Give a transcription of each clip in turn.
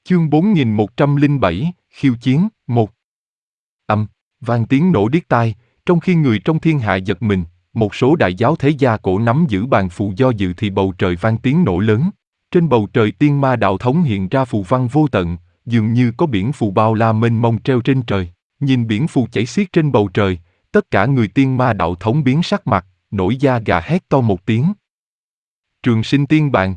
Chương 4107, khiêu chiến, 1. Vang tiếng nổ điếc tai, trong khi người trong thiên hạ giật mình, một số đại giáo thế gia cổ nắm giữ bàn phù do dự thì bầu trời vang tiếng nổ lớn. Trên bầu trời tiên ma đạo thống hiện ra phù văn vô tận, dường như có biển phù bao la mênh mông treo trên trời. Nhìn biển phù chảy xiết trên bầu trời, tất cả người tiên ma đạo thống biến sắc mặt, nổi da gà hét to một tiếng. Trường sinh tiên bàn,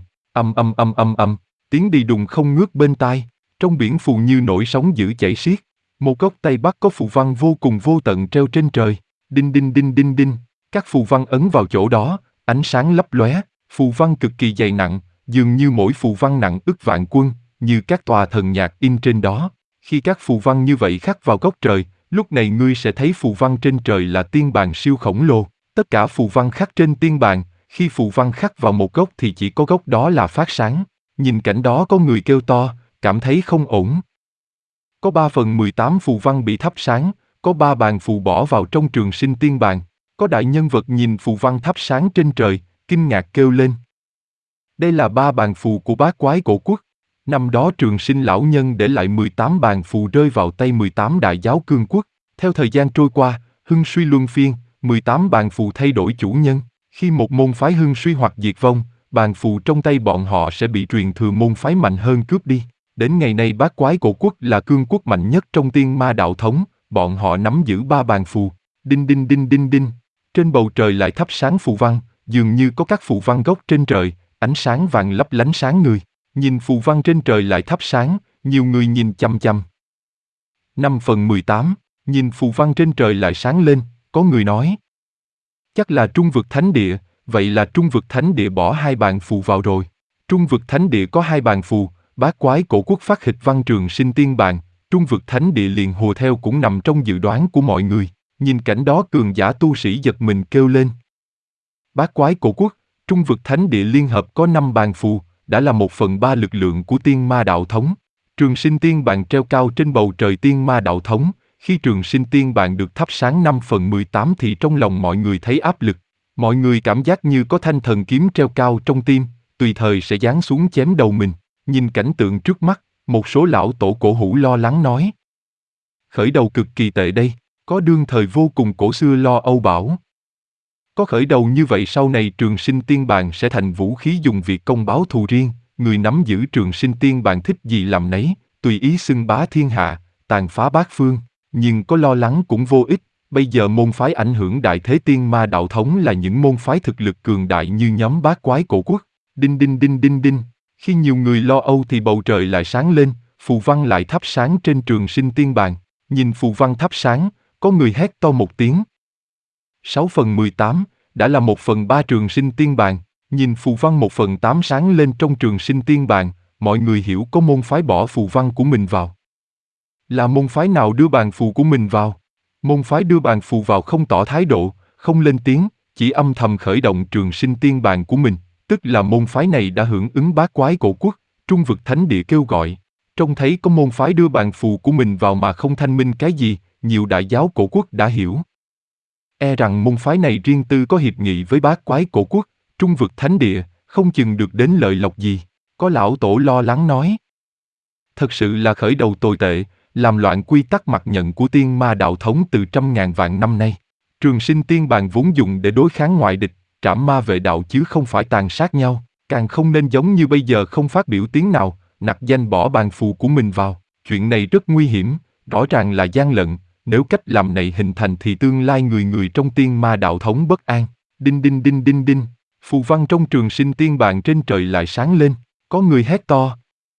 tiếng đi đùng không ngớt bên tai, trong biển phù như nổi sóng dữ chảy xiết. Một góc Tây Bắc có phù văn vô cùng vô tận treo trên trời, đinh đinh đinh đinh đinh, các phù văn ấn vào chỗ đó, ánh sáng lấp lóe, phù văn cực kỳ dày nặng, dường như mỗi phù văn nặng ức vạn quân, như các tòa thần nhạc in trên đó. Khi các phù văn như vậy khắc vào góc trời, lúc này ngươi sẽ thấy phù văn trên trời là tiên bàn siêu khổng lồ. Tất cả phù văn khắc trên tiên bàn, khi phù văn khắc vào một góc thì chỉ có góc đó là phát sáng. Nhìn cảnh đó có người kêu to, cảm thấy không ổn. Có 3/18 phù văn bị thắp sáng, có 3 bàn phù bỏ vào trong trường sinh tiên bàn. Có đại nhân vật nhìn phù văn thắp sáng trên trời, kinh ngạc kêu lên. Đây là 3 bàn phù của bát quái cổ quốc. Năm đó trường sinh lão nhân để lại 18 bàn phù rơi vào tay 18 đại giáo cương quốc. Theo thời gian trôi qua, hưng suy luân phiên, 18 bàn phù thay đổi chủ nhân. Khi một môn phái hưng suy hoặc diệt vong, bàn phù trong tay bọn họ sẽ bị truyền thừa môn phái mạnh hơn cướp đi. Đến ngày nay bát quái cổ quốc là cương quốc mạnh nhất trong tiên ma đạo thống, bọn họ nắm giữ 3 bàn phù. Đinh đinh đinh đinh đinh, trên bầu trời lại thắp sáng phù văn, dường như có các phù văn gốc trên trời, ánh sáng vàng lấp lánh sáng người. Nhìn phù văn trên trời lại thắp sáng, nhiều người nhìn chăm chăm. 5/18, nhìn phù văn trên trời lại sáng lên, có người nói. Chắc là Trung Vực Thánh Địa, vậy là Trung Vực Thánh Địa bỏ 2 bàn phù vào rồi. Trung Vực Thánh Địa có 2 bàn phù, bát quái cổ quốc phát hịch văn trường sinh tiên bàn, Trung Vực Thánh Địa liền hùa theo cũng nằm trong dự đoán của mọi người. Nhìn cảnh đó cường giả tu sĩ giật mình kêu lên. Bát quái cổ quốc, Trung Vực Thánh Địa liên hợp có 5 bàn phù, đã là 1/3 lực lượng của tiên ma đạo thống. Trường sinh tiên bàn treo cao trên bầu trời tiên ma đạo thống, khi trường sinh tiên bàn được thắp sáng 5/18 thì trong lòng mọi người thấy áp lực. Mọi người cảm giác như có thanh thần kiếm treo cao trong tim, tùy thời sẽ giáng xuống chém đầu mình. Nhìn cảnh tượng trước mắt, một số lão tổ cổ hủ lo lắng nói. Khởi đầu cực kỳ tệ đây, có đương thời vô cùng cổ xưa lo âu bảo. Có khởi đầu như vậy sau này trường sinh tiên bàn sẽ thành vũ khí dùng việc công báo thù riêng, người nắm giữ trường sinh tiên bàn thích gì làm nấy, tùy ý xưng bá thiên hạ, tàn phá bát phương, nhưng có lo lắng cũng vô ích, bây giờ môn phái ảnh hưởng đại thế tiên ma đạo thống là những môn phái thực lực cường đại như nhóm bát quái cổ quốc. Đinh đinh đinh đinh đinh, khi nhiều người lo âu thì bầu trời lại sáng lên, phù văn lại thắp sáng trên trường sinh tiên bàn, nhìn phù văn thắp sáng, có người hét to một tiếng. 6/18, đã là 1/3 trường sinh tiên bàn, nhìn phù văn 1/8 sáng lên trong trường sinh tiên bàn, mọi người hiểu có môn phái bỏ phù văn của mình vào. Là môn phái nào đưa bàn phù của mình vào? Môn phái đưa bàn phù vào không tỏ thái độ, không lên tiếng, chỉ âm thầm khởi động trường sinh tiên bàn của mình, tức là môn phái này đã hưởng ứng bát quái cổ quốc, Trung Vực Thánh Địa kêu gọi. Trông thấy có môn phái đưa bàn phù của mình vào mà không thanh minh cái gì, nhiều đại giáo cổ quốc đã hiểu. E rằng môn phái này riêng tư có hiệp nghị với bát quái cổ quốc, Trung Vực Thánh Địa, không chừng được đến lợi lộc gì. Có lão tổ lo lắng nói. Thật sự là khởi đầu tồi tệ, làm loạn quy tắc mặc nhận của tiên ma đạo thống từ trăm ngàn vạn năm nay. Trường sinh tiên bàn vốn dùng để đối kháng ngoại địch, trảm ma vệ đạo chứ không phải tàn sát nhau, càng không nên giống như bây giờ không phát biểu tiếng nào, nặc danh bỏ bàn phù của mình vào. Chuyện này rất nguy hiểm, rõ ràng là gian lận, nếu cách làm này hình thành thì tương lai người người trong tiên ma đạo thống bất an. Đinh đinh đinh đinh đinh, phù văn trong trường sinh tiên bàn trên trời lại sáng lên, có người hét to.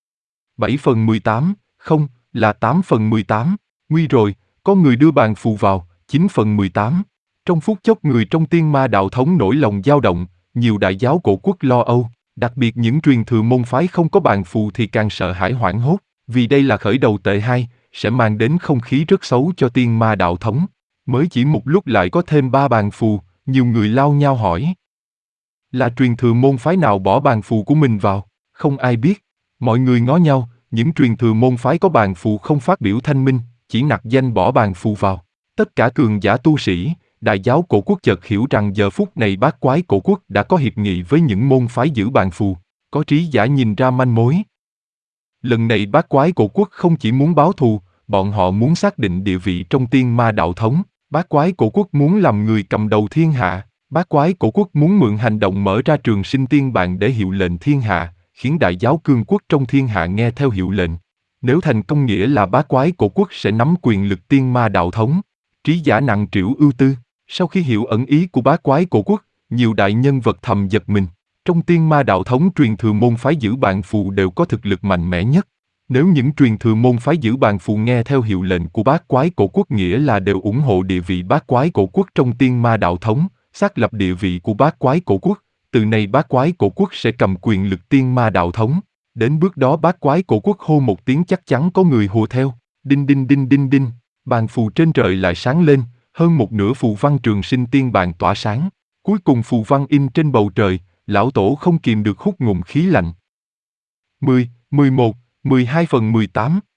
7/18, không, là 8/18, nguy rồi, có người đưa bàn phù vào, 9/18. Trong phút chốc người trong tiên ma đạo thống nổi lòng dao động, nhiều đại giáo cổ quốc lo âu, đặc biệt những truyền thừa môn phái không có bàn phù thì càng sợ hãi hoảng hốt, vì đây là khởi đầu tệ hai, sẽ mang đến không khí rất xấu cho tiên ma đạo thống. Mới chỉ một lúc lại có thêm 3 bàn phù, nhiều người lao nhau hỏi. Là truyền thừa môn phái nào bỏ bàn phù của mình vào? Không ai biết. Mọi người ngó nhau, những truyền thừa môn phái có bàn phù không phát biểu thanh minh, chỉ nặc danh bỏ bàn phù vào. Tất cả cường giả tu sĩ, đại giáo cổ quốc chợt hiểu rằng giờ phút này bát quái cổ quốc đã có hiệp nghị với những môn phái giữ bàn phù, có trí giả nhìn ra manh mối. Lần này bát quái cổ quốc không chỉ muốn báo thù, bọn họ muốn xác định địa vị trong tiên ma đạo thống. Bát quái cổ quốc muốn làm người cầm đầu thiên hạ. Bát quái cổ quốc muốn mượn hành động mở ra trường sinh tiên bạn để hiệu lệnh thiên hạ, khiến đại giáo cương quốc trong thiên hạ nghe theo hiệu lệnh. Nếu thành công nghĩa là bát quái cổ quốc sẽ nắm quyền lực tiên ma đạo thống. Trí giả nặng trĩu ưu tư. Sau khi hiểu ẩn ý của bát quái cổ quốc, nhiều đại nhân vật thầm giật mình. Trong tiên ma đạo thống truyền thừa môn phái giữ bàn phù đều có thực lực mạnh mẽ nhất. Nếu những truyền thừa môn phái giữ bàn phù nghe theo hiệu lệnh của bát quái cổ quốc nghĩa là đều ủng hộ địa vị bát quái cổ quốc trong tiên ma đạo thống, xác lập địa vị của bát quái cổ quốc, từ nay bát quái cổ quốc sẽ cầm quyền lực tiên ma đạo thống. Đến bước đó bát quái cổ quốc hô một tiếng chắc chắn có người hùa theo. Đinh đinh đinh đinh đinh, bàn phù trên trời lại sáng lên, hơn một nửa phù văn trường sinh tiên bàn tỏa sáng. Cuối cùng phù văn in trên bầu trời, lão tổ không kìm được hút ngụm khí lạnh. 10, 11, 12/18